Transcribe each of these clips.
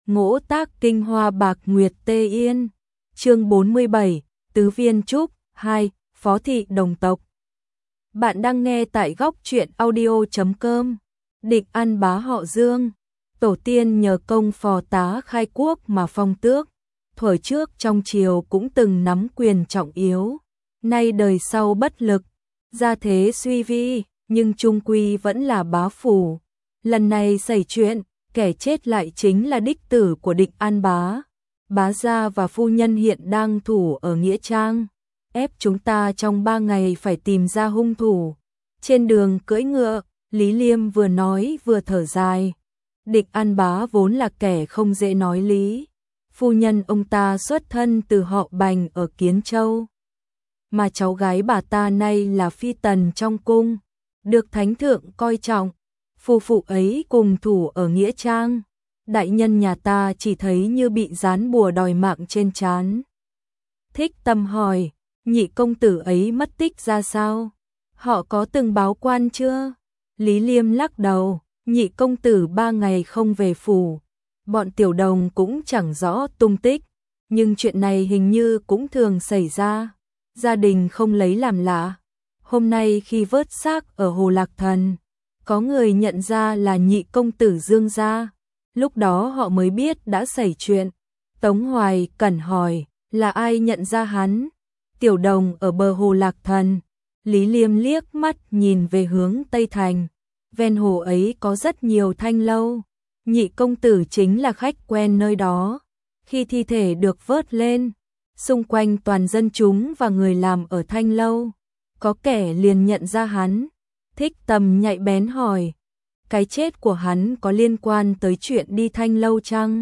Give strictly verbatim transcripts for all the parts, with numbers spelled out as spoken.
Ngỗ tác kinh hoa bạc nguyệt tê yên. Chương bốn mươi bảy, Tứ Viên Trúc, hai, Phó thị đồng tộc. Bạn đang nghe tại góc truyện audio chấm com. Địch An bá họ Dương, tổ tiên nhờ công phò tá khai quốc mà phong tước, thuở trước trong triều cũng từng nắm quyền trọng yếu, nay đời sau bất lực, gia thế suy vi, nhưng chung quy vẫn là bá phủ. Lần này xảy chuyện, kẻ chết lại chính là đích tử của Địch An bá. Bá gia và phu nhân hiện đang thủ ở Nghĩa Trang, ép chúng ta trong ba ngày phải tìm ra hung thủ. Trên đường cưỡi ngựa, Lý Liêm vừa nói vừa thở dài. Địch An bá vốn là kẻ không dễ nói lý. Phu nhân ông ta xuất thân từ họ Bành ở Kiến Châu, mà cháu gái bà ta nay là phi tần trong cung, được thánh thượng coi trọng. Phu phụ ấy cùng thủ ở Nghĩa Trang, đại nhân nhà ta chỉ thấy như bị dán bùa đòi mạng trên trán. Thích Tâm hỏi, nhị công tử ấy mất tích ra sao? Họ có từng báo quan chưa? Lý Liêm lắc đầu, nhị công tử ba ngày không về phủ, bọn tiểu đồng cũng chẳng rõ tung tích, nhưng chuyện này hình như cũng thường xảy ra, gia đình không lấy làm lạ. Hôm nay khi vớt xác ở Hồ Lạc Thần, có người nhận ra là nhị công tử Dương gia, lúc đó họ mới biết đã xảy chuyện. Tống Hoài Cẩn hỏi, là ai nhận ra hắn? Tiểu đồng ở bờ Hồ Lạc Thần. Lý Liêm liếc mắt nhìn về hướng Tây Thành, ven hồ ấy có rất nhiều thanh lâu, nhị công tử chính là khách quen nơi đó. Khi thi thể được vớt lên, xung quanh toàn dân chúng và người làm ở thanh lâu, có kẻ liền nhận ra hắn. Thích Tầm nhạy bén hỏi, cái chết của hắn có liên quan tới chuyện đi thanh lâu chăng?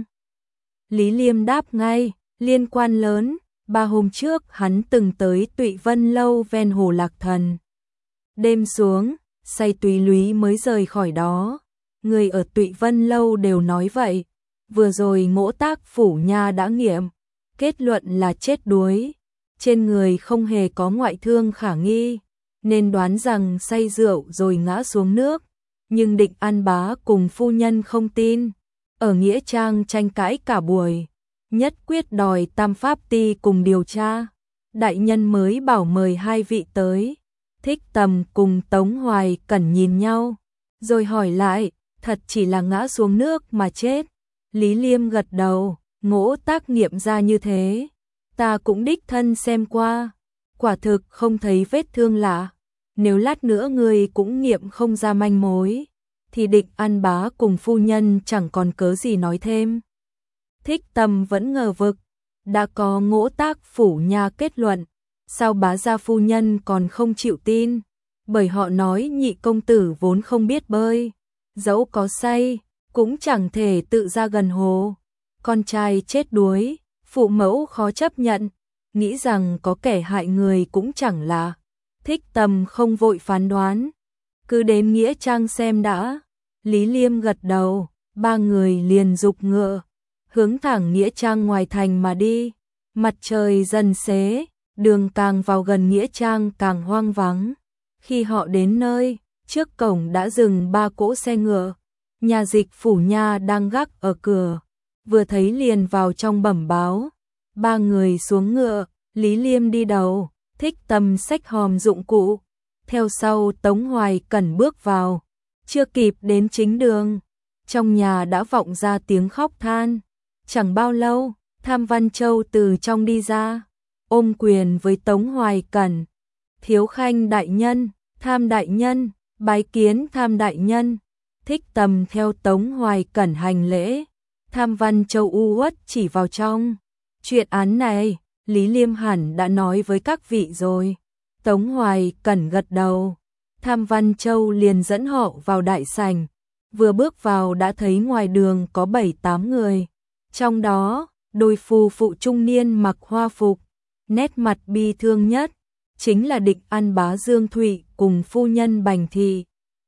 Lý Liêm đáp ngay, liên quan lớn. Ba hôm trước hắn từng tới Tụy Vân lâu ven Hồ Lạc Thần. Đêm xuống, say túy lúy mới rời khỏi đó. Người ở Tụy Vân lâu đều nói vậy. Vừa rồi Ngỗ Tác phủ nha đã nghiệm, kết luận là chết đuối. Trên người không hề có ngoại thương khả nghi, nên đoán rằng say rượu rồi ngã xuống nước. Nhưng Địch An bá cùng phu nhân không tin. Ở Nghĩa Trang tranh cãi cả buổi, nhất quyết đòi Tam Pháp Ti cùng điều tra. Đại nhân mới bảo mời hai vị tới. Thích Tầm cùng Tống Hoài Cẩn nhìn nhau, rồi hỏi lại, thật chỉ là ngã xuống nước mà chết? Lý Liêm gật đầu, Ngỗ Tác nghiệm ra như thế, ta cũng đích thân xem qua, quả thực không thấy vết thương lạ. Nếu lát nữa người cũng nghiệm không ra manh mối, thì Địch An bá cùng phu nhân chẳng còn cớ gì nói thêm. Thích Tâm vẫn ngờ vực, đã có Ngỗ Tác phủ nha kết luận, sao bá gia phu nhân còn không chịu tin? Bởi họ nói nhị công tử vốn không biết bơi, dẫu có say, cũng chẳng thể tự ra gần hồ. Con trai chết đuối, phụ mẫu khó chấp nhận, nghĩ rằng có kẻ hại người cũng chẳng lạ. Thích Tâm không vội phán đoán, cứ đến Nghĩa Trang xem đã. Lý Liêm gật đầu, ba người liền giục ngựa, hướng thẳng Nghĩa Trang ngoài thành mà đi. Mặt trời dần xế, đường càng vào gần Nghĩa Trang càng hoang vắng. Khi họ đến nơi, trước cổng đã dừng ba cỗ xe ngựa. Nhà dịch phủ nha đang gác ở cửa, vừa thấy liền vào trong bẩm báo. Ba người xuống ngựa, Lý Liêm đi đầu, Thích Tâm xách hòm dụng cụ, theo sau Tống Hoài Cẩn bước vào. Chưa kịp đến chính đường, trong nhà đã vọng ra tiếng khóc than. Chẳng bao lâu, Tham Văn Châu từ trong đi ra, ôm quyền với Tống Hoài Cẩn. Thiếu Khanh đại nhân, Tham đại nhân, bái kiến Tham đại nhân. Thích Tầm theo Tống Hoài Cẩn hành lễ. Tham Văn Châu u uất chỉ vào trong. Chuyện án này, Lý Liêm hẳn đã nói với các vị rồi. Tống Hoài Cẩn gật đầu. Tham Văn Châu liền dẫn họ vào đại sảnh. Vừa bước vào đã thấy ngoài đường có bảy tám người. Trong đó, đôi phu phụ trung niên mặc hoa phục, nét mặt bi thương nhất, chính là Địch An bá Dương Thụy cùng phu nhân Bành Thị.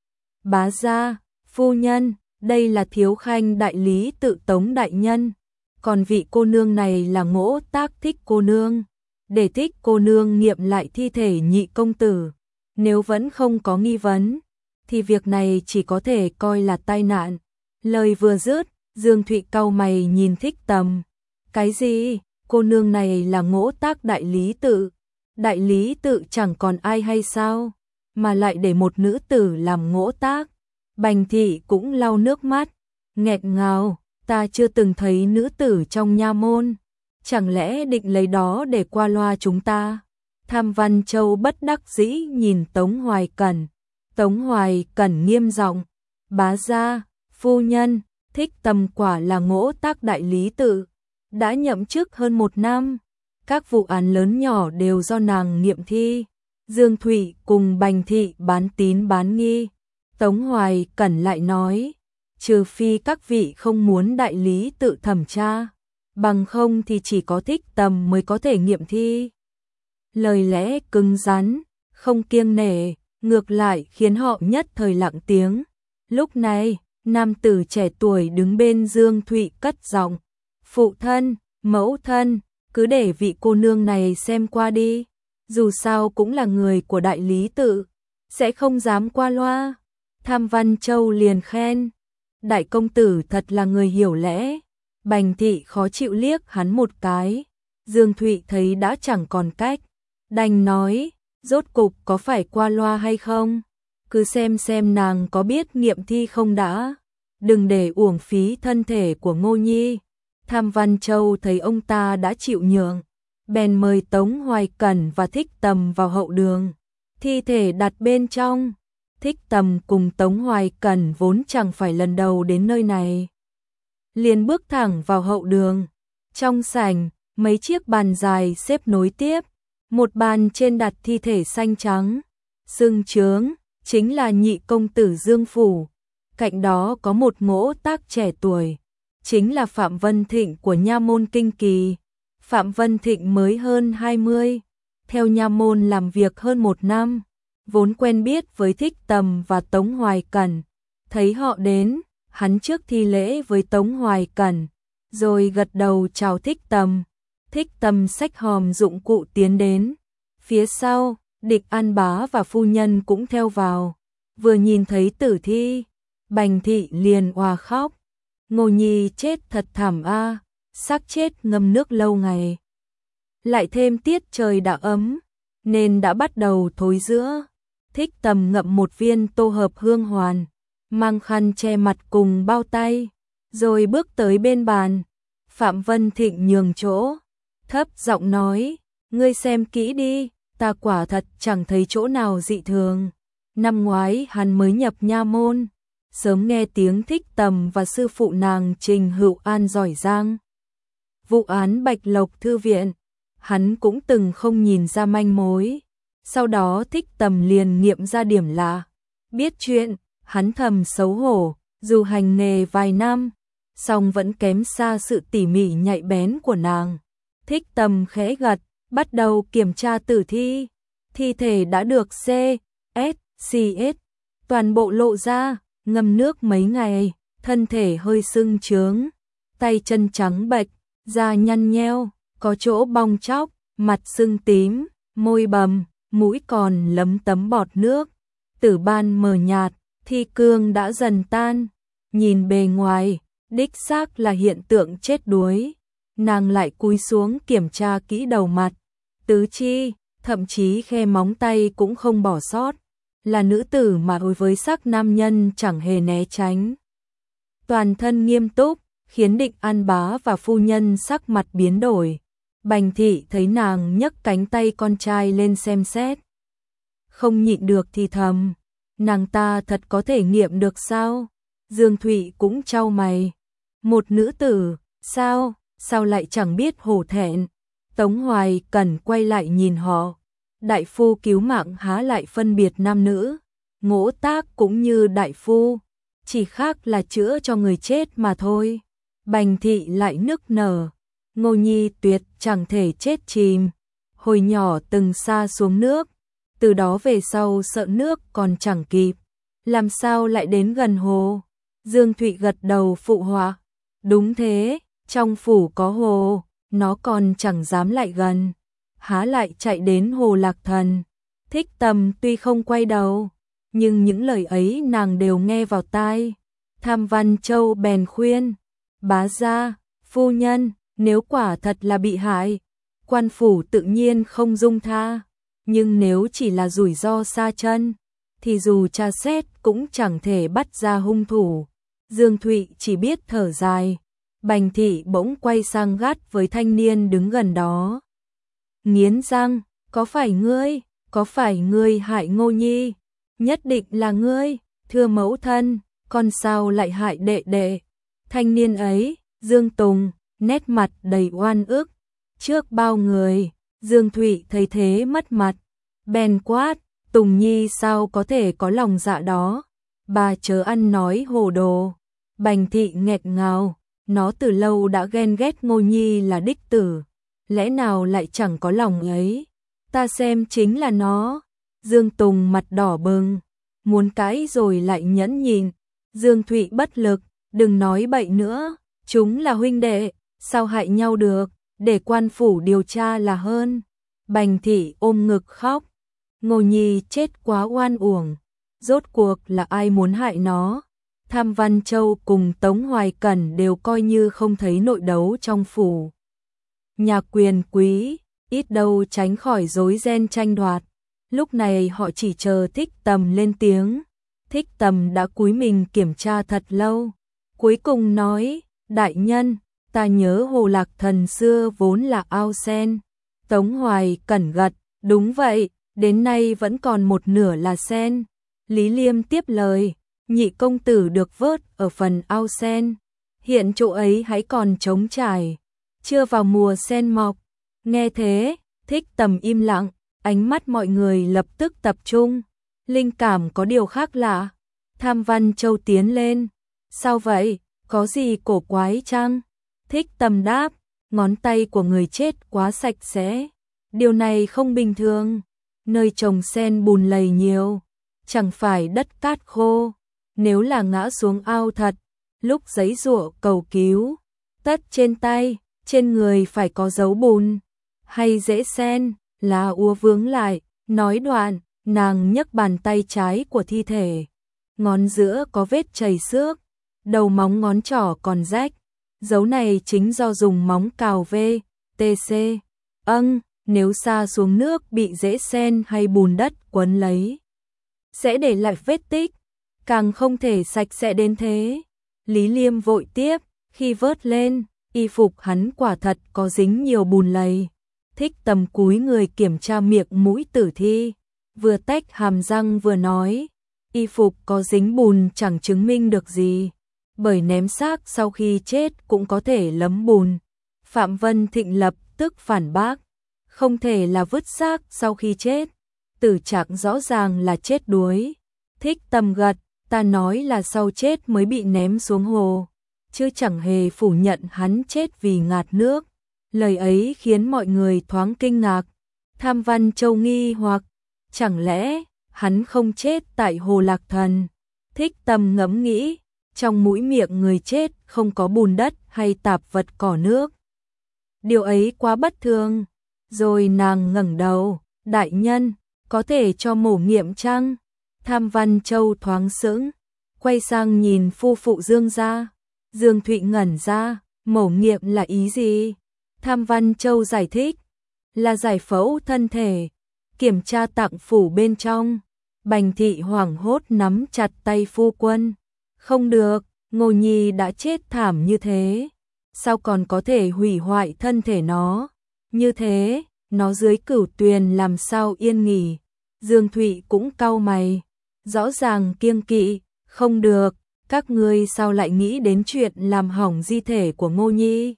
Bá gia, phu nhân, đây là Thiếu Khanh đại lý Tự Tống đại nhân, còn vị cô nương này là Ngỗ Tác Thích cô nương. Để Thích cô nương nghiệm lại thi thể nhị công tử, nếu vẫn không có nghi vấn, thì việc này chỉ có thể coi là tai nạn. Lời vừa dứt, Dương Thụy cau mày nhìn Thích Tầm. Cái gì? Cô nương này là Ngỗ Tác đại lý tự. Đại lý tự chẳng còn ai hay sao? Mà lại để một nữ tử làm Ngỗ Tác. Bành thị cũng lau nước mắt, nghẹt ngào, ta chưa từng thấy nữ tử trong nha môn. Chẳng lẽ định lấy đó để qua loa chúng ta? Tham Văn Châu bất đắc dĩ nhìn Tống Hoài Cẩn. Tống Hoài Cẩn nghiêm giọng, bá gia, phu nhân, Thích Tầm quả là Ngỗ Tác đại lý tự, đã nhậm chức hơn một năm. Các vụ án lớn nhỏ đều do nàng nghiệm thi. Dương Thụy cùng Bành thị bán tín bán nghi. Tống Hoài Cẩn lại nói, trừ phi các vị không muốn đại lý tự thẩm tra, bằng không thì chỉ có Thích Tầm mới có thể nghiệm thi. Lời lẽ cứng rắn, không kiêng nể, ngược lại khiến họ nhất thời lặng tiếng. Lúc này, nam tử trẻ tuổi đứng bên Dương Thụy cất giọng, phụ thân, mẫu thân, cứ để vị cô nương này xem qua đi, dù sao cũng là người của đại lý tự, sẽ không dám qua loa. Tham Văn Châu liền khen, đại công tử thật là người hiểu lẽ. Bành thị khó chịu liếc hắn một cái. Dương Thụy thấy đã chẳng còn cách, đành nói, rốt cục có phải qua loa hay không? Cứ xem xem nàng có biết nghiệm thi không đã. Đừng để uổng phí thân thể của Ngô Nhi. Tham Văn Châu thấy ông ta đã chịu nhượng, bèn mời Tống Hoài Cẩn và Thích Tầm vào hậu đường. Thi thể đặt bên trong. Thích Tầm cùng Tống Hoài Cẩn vốn chẳng phải lần đầu đến nơi này, liền bước thẳng vào hậu đường. Trong sảnh, mấy chiếc bàn dài xếp nối tiếp, một bàn trên đặt thi thể xanh trắng, xương trướng, chính là nhị công tử Dương Phủ. Cạnh đó có một Ngỗ Tác trẻ tuổi, chính là Phạm Vân Thịnh của nha môn Kinh Kỳ. Phạm Vân Thịnh mới hơn hai mươi, theo nha môn làm việc hơn một năm, vốn quen biết với Thích Tầm và Tống Hoài Cẩn. Thấy họ đến, hắn trước thi lễ với Tống Hoài Cẩn, rồi gật đầu chào Thích Tầm. Thích Tầm xách hòm dụng cụ tiến đến. Phía sau, Địch An Bá và phu nhân cũng theo vào. Vừa nhìn thấy tử thi, Bành thị liền òa khóc. Ngô Nhi chết thật thảm a, xác chết ngâm nước lâu ngày. Lại thêm tiết trời đã ấm, nên đã bắt đầu thối rữa. Thích Tầm ngậm một viên tô hợp hương hoàn, mang khăn che mặt cùng bao tay, rồi bước tới bên bàn. Phạm Vân Thịnh nhường chỗ, thấp giọng nói, ngươi xem kỹ đi, ta quả thật chẳng thấy chỗ nào dị thường. Năm ngoái hắn mới nhập nha môn, sớm nghe tiếng Thích Tầm và sư phụ nàng Trình Hữu An giỏi giang. Vụ án Bạch Lộc Thư Viện, hắn cũng từng không nhìn ra manh mối. Sau đó Thích Tầm liền nghiệm ra điểm lạ. Biết chuyện, hắn thầm xấu hổ, dù hành nghề vài năm, song vẫn kém xa sự tỉ mỉ nhạy bén của nàng. Thích Tầm khẽ gật, bắt đầu kiểm tra tử thi. Thi thể đã được C, S, C S, toàn bộ lộ ra, ngâm nước mấy ngày, thân thể hơi sưng trướng, tay chân trắng bệch, da nhăn nheo, có chỗ bong tróc, mặt sưng tím, môi bầm, mũi còn lấm tấm bọt nước. Tử ban mờ nhạt, thi cương đã dần tan. Nhìn bề ngoài, đích xác là hiện tượng chết đuối. Nàng lại cúi xuống kiểm tra kỹ đầu mặt, tứ chi, thậm chí khe móng tay cũng không bỏ sót. Là nữ tử mà đối với sắc nam nhân chẳng hề né tránh. Toàn thân nghiêm túc, khiến Địch An Bá và phu nhân sắc mặt biến đổi. Bành thị thấy nàng nhấc cánh tay con trai lên xem xét, không nhịn được thì thầm, nàng ta thật có thể nghiệm được sao? Dương Thụy cũng chau mày, một nữ tử, sao, sao lại chẳng biết hổ thẹn? Tống Hoài Cẩn quay lại nhìn họ, đại phu cứu mạng há lại phân biệt nam nữ, Ngỗ Tác cũng như đại phu, chỉ khác là chữa cho người chết mà thôi. Bành thị lại nức nở, Ngô Nhi tuyệt chẳng thể chết chìm, hồi nhỏ từng xa xuống nước, từ đó về sau sợ nước còn chẳng kịp, làm sao lại đến gần hồ? Dương Thụy gật đầu phụ họa, đúng thế, trong phủ có hồ, nó còn chẳng dám lại gần, há lại chạy đến hồ Lạc Thần. Thích Tầm tuy không quay đầu, nhưng những lời ấy nàng đều nghe vào tai. Tham Văn Châu bèn khuyên, Bá gia, phu nhân, nếu quả thật là bị hại, quan phủ tự nhiên không dung tha, nhưng nếu chỉ là rủi ro sa chân, thì dù tra xét cũng chẳng thể bắt ra hung thủ. Dương Thụy chỉ biết thở dài. Bành thị bỗng quay sang gắt với thanh niên đứng gần đó. Nghiến răng, có phải ngươi, có phải ngươi hại Ngô Nhi? Nhất định là ngươi, thưa mẫu thân, con sao lại hại đệ đệ? Thanh niên ấy, Dương Tùng, nét mặt đầy oan ức. Trước bao người, Dương Thụy thấy thế mất mặt, bèn quát, Tùng Nhi sao có thể có lòng dạ đó? Bà chớ ăn nói hồ đồ. Bành thị nghẹt ngào, nó từ lâu đã ghen ghét Ngô Nhi là đích tử, lẽ nào lại chẳng có lòng ấy? Ta xem chính là nó. Dương Tùng mặt đỏ bừng, muốn cãi rồi lại nhẫn nhịn. Dương Thụy bất lực, đừng nói bậy nữa, chúng là huynh đệ, sao hại nhau được, để quan phủ điều tra là hơn. Bành thị ôm ngực khóc, Ngô Nhi chết quá oan uổng, rốt cuộc là ai muốn hại nó? Tham Văn Châu cùng Tống Hoài Cẩn đều coi như không thấy nội đấu trong phủ. Nhà quyền quý, ít đâu tránh khỏi rối ren tranh đoạt. Lúc này họ chỉ chờ Thích Tầm lên tiếng. Thích Tầm đã cúi mình kiểm tra thật lâu. Cuối cùng nói, đại nhân, ta nhớ Hồ Lạc Thần xưa vốn là ao sen. Tống Hoài Cẩn gật, đúng vậy, đến nay vẫn còn một nửa là sen. Lý Liêm tiếp lời, nhị công tử được vớt ở phần ao sen. Hiện chỗ ấy hãy còn trống trải, chưa vào mùa sen mọc. Nghe thế, Thích Tầm im lặng, ánh mắt mọi người lập tức tập trung. Linh cảm có điều khác lạ. Tham Văn Châu tiến lên. Sao vậy, có gì cổ quái chăng? Thích Tầm đáp, ngón tay của người chết quá sạch sẽ. Điều này không bình thường. Nơi trồng sen bùn lầy nhiều, chẳng phải đất cát khô. Nếu là ngã xuống ao thật, lúc giãy giụa cầu cứu, tất trên tay, trên người phải có dấu bùn, hay rễ sen, là úa vướng lại. Nói đoạn, nàng nhấc bàn tay trái của thi thể, ngón giữa có vết chảy xước, đầu móng ngón trỏ còn rách. Dấu này chính do dùng móng cào vê, tê xê. Âng, nếu sa xuống nước bị rễ sen hay bùn đất quấn lấy, sẽ để lại vết tích, càng không thể sạch sẽ đến thế. Lý Liêm vội tiếp, khi vớt lên, y phục hắn quả thật có dính nhiều bùn lầy. Thích Tầm cúi người kiểm tra miệng mũi tử thi, vừa tách hàm răng vừa nói, y phục có dính bùn chẳng chứng minh được gì, bởi ném xác sau khi chết cũng có thể lấm bùn. Phạm Vân Thịnh lập tức phản bác, không thể là vứt xác sau khi chết, tử trạng rõ ràng là chết đuối. Thích Tầm gật, ta nói là sau chết mới bị ném xuống hồ, chứ chẳng hề phủ nhận hắn chết vì ngạt nước. Lời ấy khiến mọi người thoáng kinh ngạc. Tham Văn Châu nghi hoặc, chẳng lẽ hắn không chết tại Hồ Lạc Thần? Thích Tầm ngẫm nghĩ, trong mũi miệng người chết không có bùn đất hay tạp vật cỏ nước. Điều ấy quá bất thường. Rồi nàng ngẩng đầu, đại nhân, có thể cho mổ nghiệm chăng? Tham Văn Châu thoáng sững, quay sang nhìn phu phụ Dương gia. Dương Thụy ngẩn ra, mổ nghiệm là ý gì? Tham Văn Châu giải thích, là giải phẫu thân thể, kiểm tra tạng phủ bên trong. Bành thị hoảng hốt nắm chặt tay phu quân. Không được, Ngô Nhi đã chết thảm như thế, sao còn có thể hủy hoại thân thể nó? Như thế, nó dưới cửu tuyền làm sao yên nghỉ? Dương Thụy cũng cau mày, rõ ràng kiêng kỵ, không được, các ngươi sao lại nghĩ đến chuyện làm hỏng di thể của Ngô Nhi?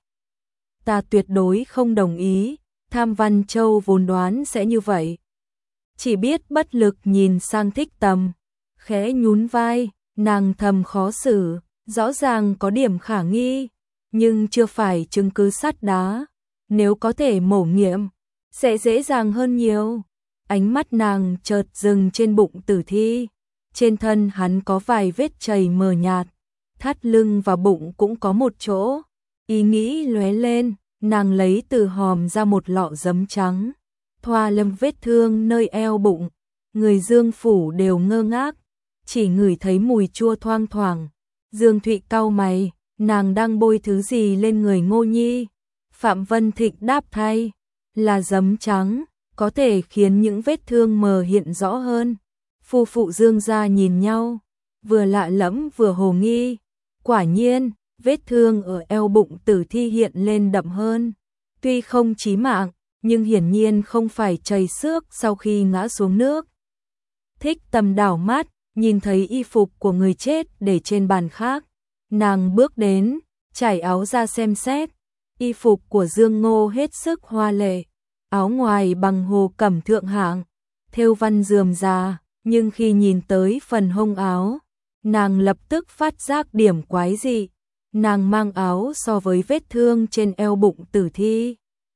Ta tuyệt đối không đồng ý. Tham Văn Châu vốn đoán sẽ như vậy, chỉ biết bất lực nhìn sang Thích Tầm, khẽ nhún vai. Nàng thầm khó xử, rõ ràng có điểm khả nghi, nhưng chưa phải chứng cứ sắt đá. Nếu có thể mổ nghiệm, sẽ dễ dàng hơn nhiều. Ánh mắt nàng chợt dừng trên bụng tử thi. Trên thân hắn có vài vết chảy mờ nhạt, thắt lưng và bụng cũng có một chỗ. Ý nghĩ lóe lên, nàng lấy từ hòm ra một lọ giấm trắng, thoa lâm vết thương nơi eo bụng. Người Dương phủ đều ngơ ngác, chỉ ngửi thấy mùi chua thoang thoảng. Dương Thụy cau mày, nàng đang bôi thứ gì lên người Ngô Nhi? Phạm Vân Thịnh đáp thay, là giấm trắng, có thể khiến những vết thương mờ hiện rõ hơn. Phu phụ Dương gia nhìn nhau, vừa lạ lẫm vừa hồ nghi. Quả nhiên, vết thương ở eo bụng Tử Thi hiện lên đậm hơn. Tuy không chí mạng, nhưng hiển nhiên không phải chảy xước sau khi ngã xuống nước. Thích Tầm đảo mắt, nhìn thấy y phục của người chết để trên bàn khác. Nàng bước đến, trải áo ra xem xét. Y phục của Dương Ngô hết sức hoa lệ. Áo ngoài bằng hồ cẩm thượng hạng, thêu văn rườm rà, nhưng khi nhìn tới phần hông áo, nàng lập tức phát giác điểm quái dị. Nàng mang áo so với vết thương trên eo bụng Tử Thi.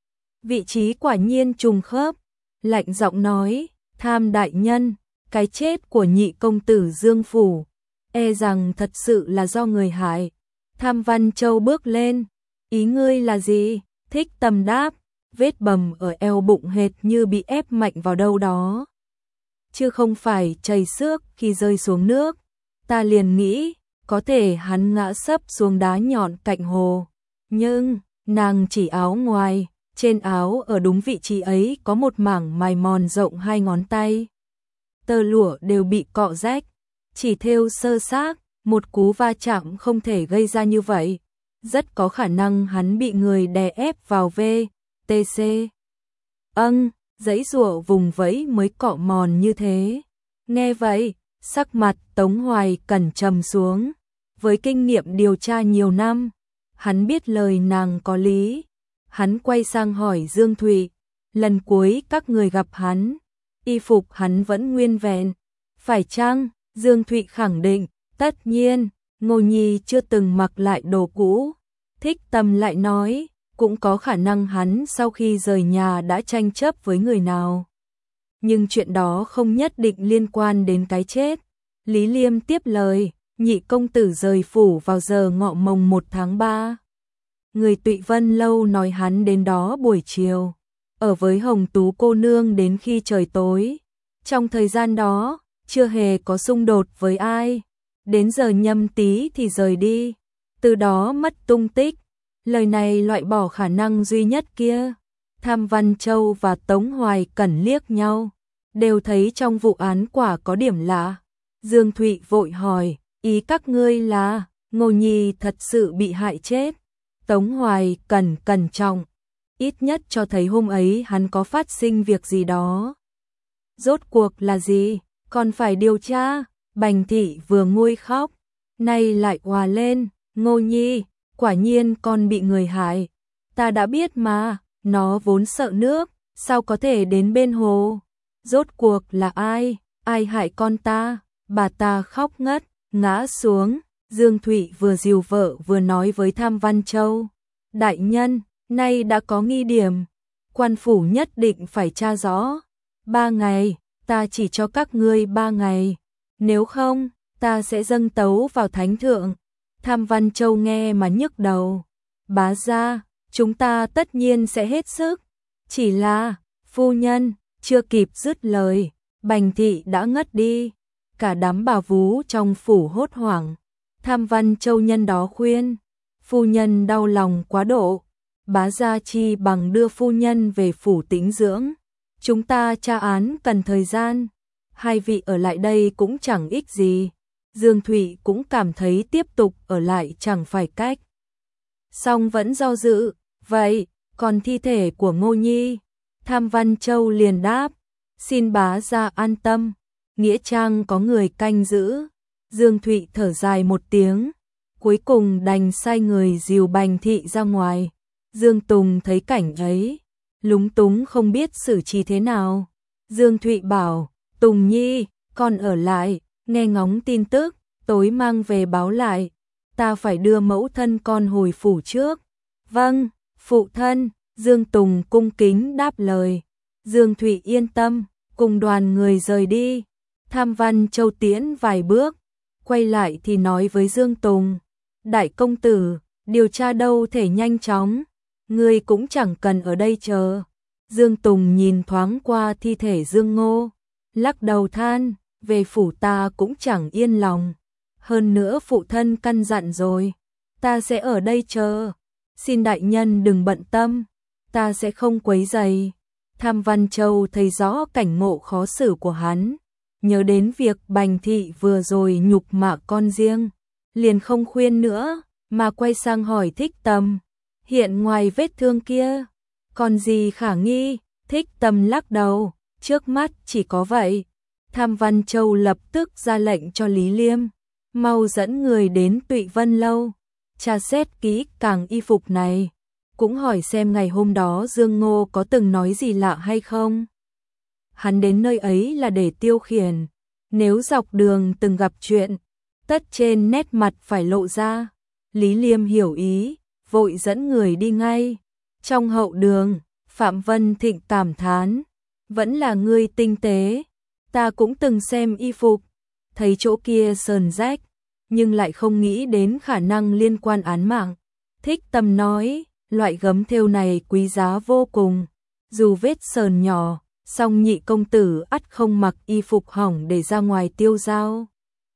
Vị trí quả nhiên trùng khớp, lạnh giọng nói, Tham đại nhân, cái chết của nhị công tử Dương Phủ, e rằng thật sự là do người hại. Tham Văn Châu bước lên, ý ngươi là gì? Thích Tầm đáp, vết bầm ở eo bụng hệt như bị ép mạnh vào đâu đó, chứ không phải chảy xước khi rơi xuống nước. Ta liền nghĩ, có thể hắn ngã sấp xuống đá nhọn cạnh hồ. Nhưng, nàng chỉ áo ngoài, trên áo ở đúng vị trí ấy có một mảng mài mòn rộng hai ngón tay. Tơ lụa đều bị cọ rách, chỉ thêu sơ xác, một cú va chạm không thể gây ra như vậy. Rất có khả năng hắn bị người đè ép vào vê tê xê. Âng, giãy giụa vùng vẫy mới cọ mòn như thế. Nghe vậy, sắc mặt Tống Hoài Cẩn trầm xuống. Với kinh nghiệm điều tra nhiều năm, hắn biết lời nàng có lý. Hắn quay sang hỏi Dương Thụy, lần cuối các người gặp hắn, y phục hắn vẫn nguyên vẹn, phải chăng? Dương Thụy khẳng định, tất nhiên, Ngô Nhi chưa từng mặc lại đồ cũ. Thích Tầm lại nói, cũng có khả năng hắn sau khi rời nhà đã tranh chấp với người nào. Nhưng chuyện đó không nhất định liên quan đến cái chết. Lý Liêm tiếp lời, nhị công tử rời phủ vào giờ ngọ mồng một tháng ba. Người Tụy Vân Lâu nói hắn đến đó buổi chiều, ở với Hồng Tú cô nương đến khi trời tối. Trong thời gian đó, chưa hề có xung đột với ai. Đến giờ nhâm tý thì rời đi, từ đó mất tung tích. Lời này loại bỏ khả năng duy nhất kia. Tham Văn Châu và Tống Hoài Cẩn liếc nhau, đều thấy trong vụ án quả có điểm lạ. Dương Thụy vội hỏi, ý các ngươi là Ngô Nhi thật sự bị hại chết? Tống Hoài Cẩn cẩn trọng, ít nhất cho thấy hôm ấy hắn có phát sinh việc gì đó. Rốt cuộc là gì? Còn phải điều tra. Bành thị vừa nguôi khóc, nay lại òa lên, Ngô Nhi, quả nhiên con bị người hại. Ta đã biết mà, nó vốn sợ nước, sao có thể đến bên hồ? Rốt cuộc là ai? Ai hại con ta? Bà ta khóc ngất, ngã xuống. Dương Thụy vừa dìu vợ vừa nói với Tham Văn Châu, đại nhân, nay đã có nghi điểm, quan phủ nhất định phải tra rõ. Ba ngày, ta chỉ cho các ngươi ba ngày, nếu không, ta sẽ dâng tấu vào thánh thượng. Tham Văn Châu nghe mà nhức đầu. Bá gia, chúng ta tất nhiên sẽ hết sức. Chỉ là, phu nhân, chưa kịp dứt lời, Bành thị đã ngất đi. Cả đám bà vú trong phủ hốt hoảng. Tham Văn Châu nhân đó khuyên, phu nhân đau lòng quá độ, bá gia chi bằng đưa phu nhân về phủ tĩnh dưỡng. Chúng ta tra án cần thời gian, hai vị ở lại đây cũng chẳng ích gì. Dương Thụy cũng cảm thấy tiếp tục ở lại chẳng phải cách. Song vẫn do dự, vậy, còn thi thể của Ngô Nhi? Tham Văn Châu liền đáp, xin bá gia an tâm, nghĩa trang có người canh giữ. Dương Thụy thở dài một tiếng, cuối cùng đành sai người dìu Bành thị ra ngoài. Dương Tùng thấy cảnh ấy, lúng túng không biết xử trí thế nào. Dương Thụy bảo, Tùng Nhi, con ở lại, nghe ngóng tin tức, tối mang về báo lại. Ta phải đưa mẫu thân con hồi phủ trước. Vâng, phụ thân, Dương Tùng cung kính đáp lời. Dương Thụy yên tâm, cùng đoàn người rời đi. Tham Văn Châu tiễn vài bước, quay lại thì nói với Dương Tùng, đại công tử, điều tra đâu thể nhanh chóng, ngươi cũng chẳng cần ở đây chờ. Dương Tùng nhìn thoáng qua thi thể Dương Ngô, lắc đầu than, về phủ ta cũng chẳng yên lòng. Hơn nữa phụ thân căn dặn rồi, ta sẽ ở đây chờ. Xin đại nhân đừng bận tâm, ta sẽ không quấy rầy. Tham Văn Châu thấy rõ cảnh ngộ khó xử của hắn, nhớ đến việc Bành thị vừa rồi nhục mạ con riêng, liền không khuyên nữa, mà quay sang hỏi Thích Tầm, hiện ngoài vết thương kia, còn gì khả nghi? Thích Tầm lắc đầu, trước mắt chỉ có vậy. Tham Văn Châu lập tức ra lệnh cho Lý Liêm, mau dẫn người đến Tụy Vân Lâu, tra xét kỹ càng y phục này, cũng hỏi xem ngày hôm đó Dương Ngô có từng nói gì lạ hay không. Hắn đến nơi ấy là để tiêu khiển, nếu dọc đường từng gặp chuyện, tất trên nét mặt phải lộ ra. Lý Liêm hiểu ý, vội dẫn người đi ngay. Trong hậu đường, Phạm Vân Thịnh cảm thán, vẫn là ngươi tinh tế, ta cũng từng xem y phục, thấy chỗ kia sờn rách, nhưng lại không nghĩ đến khả năng liên quan án mạng. Thích Tầm nói, loại gấm thêu này quý giá vô cùng, dù vết sờn nhỏ, song nhị công tử ắt không mặc y phục hỏng để ra ngoài tiêu dao.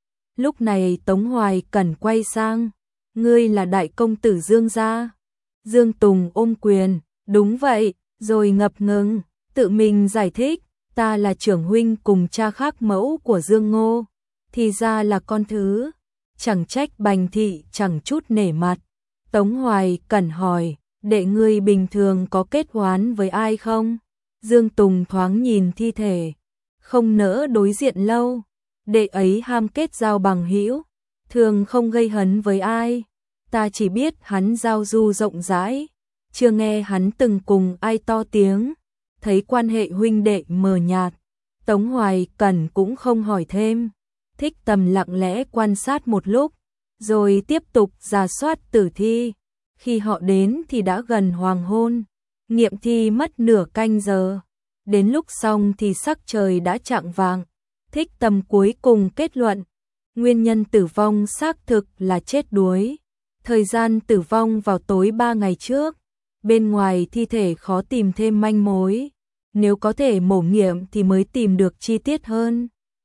Lúc này Tống Hoài Cẩn quay sang, ngươi là đại công tử Dương gia. Dương Tùng ôm quyền, đúng vậy, rồi ngập ngừng, tự mình giải thích, ta là trưởng huynh cùng cha khác mẫu của Dương Ngô, thì ra là con thứ, chẳng trách Bành thị chẳng chút nể mặt. Tống Hoài Cẩn hỏi, đệ ngươi bình thường có kết oán với ai không? Dương Tùng thoáng nhìn thi thể, không nỡ đối diện lâu, đệ ấy ham kết giao bằng hữu, thường không gây hấn với ai, ta chỉ biết hắn giao du rộng rãi, chưa nghe hắn từng cùng ai to tiếng, thấy quan hệ huynh đệ mờ nhạt. Tống Hoài Cẩn cũng không hỏi thêm, Thích Tầm lặng lẽ quan sát một lúc, rồi tiếp tục rà soát tử thi. Khi họ đến thì đã gần hoàng hôn, nghiệm thi mất nửa canh giờ, đến lúc xong thì sắc trời đã chạng vạng. Thích Tầm cuối cùng kết luận, nguyên nhân tử vong xác thực là chết đuối, thời gian tử vong vào tối ba ngày trước, bên ngoài thi thể khó tìm thêm manh mối, nếu có thể mổ nghiệm thì mới tìm được chi tiết hơn.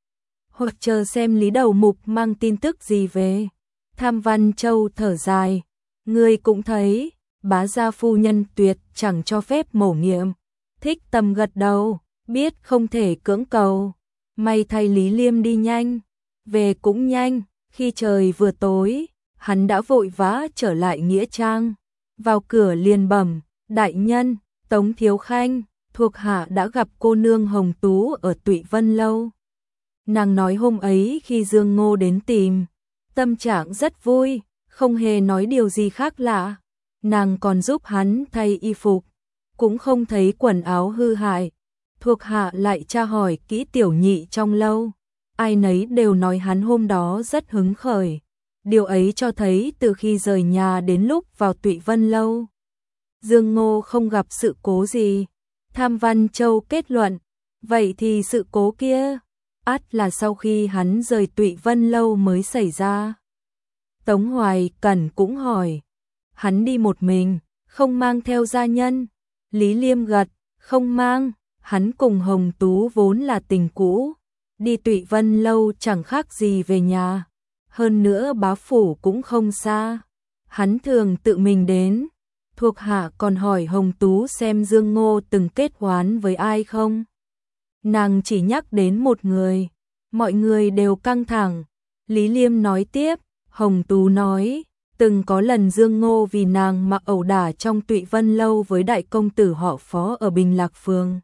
Hoặc chờ xem Lý Đầu Mục mang tin tức gì về. Tham Văn Châu thở dài, ngươi cũng thấy, bá gia phu nhân tuyệt chẳng cho phép mổ nghiệm. Thích Tầm gật đầu, biết không thể cưỡng cầu. May thay Lý Liêm đi nhanh, về cũng nhanh, khi trời vừa tối, hắn đã vội vã trở lại nghĩa trang. Vào cửa liền bẩm, đại nhân, Tống Thiếu Khanh, thuộc hạ đã gặp cô nương Hồng Tú ở Tụy Vân Lâu. Nàng nói hôm ấy khi Dương Ngô đến tìm, tâm trạng rất vui, không hề nói điều gì khác lạ. Nàng còn giúp hắn thay y phục, cũng không thấy quần áo hư hại. Thuộc hạ lại tra hỏi kỹ tiểu nhị trong lâu, ai nấy đều nói hắn hôm đó rất hứng khởi. Điều ấy cho thấy từ khi rời nhà đến lúc vào Tụy Vân Lâu, Dương Ngô không gặp sự cố gì. Tham Văn Châu kết luận, vậy thì sự cố kia, ắt là sau khi hắn rời Tụy Vân Lâu mới xảy ra. Tống Hoài Cẩn cũng hỏi, hắn đi một mình, không mang theo gia nhân. Lý Liêm gật, không mang, hắn cùng Hồng Tú vốn là tình cũ, đi Tụy Vân Lâu chẳng khác gì về nhà. Hơn nữa bá phủ cũng không xa, hắn thường tự mình đến. Thuộc hạ còn hỏi Hồng Tú xem Dương Ngô từng kết oán với ai không. Nàng chỉ nhắc đến một người, mọi người đều căng thẳng. Lý Liêm nói tiếp, Hồng Tú nói, từng có lần Dương Ngô vì nàng mà ẩu đả trong Tụy Vân Lâu với đại công tử họ Phó ở Bình Lạc Phường.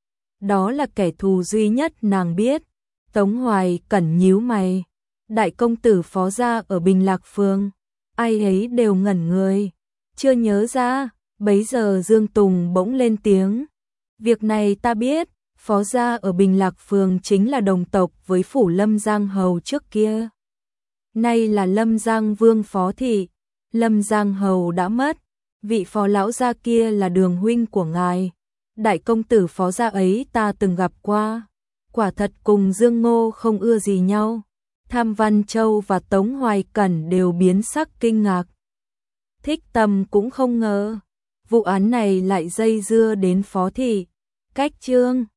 Đó là kẻ thù duy nhất nàng biết. Tống Hoài Cẩn nhíu mày, đại công tử Phó gia ở Bình Lạc Phường, ai ấy đều ngẩn người, chưa nhớ ra. Bấy giờ Dương Tùng bỗng lên tiếng, việc này ta biết, Phó gia ở Bình Lạc Phường chính là đồng tộc với phủ Lâm Giang Hầu trước kia. Nay là Lâm Giang Vương Phó Thị, Lâm Giang Hầu đã mất, vị phó lão gia kia là đường huynh của ngài. Đại công tử Phó gia ấy ta từng gặp qua, quả thật cùng Dương Ngô không ưa gì nhau. Tham Văn Châu và Tống Hoài Cẩn đều biến sắc kinh ngạc. Thích Tầm cũng không ngờ, vụ án này lại dây dưa đến Phó Thị. Cách chương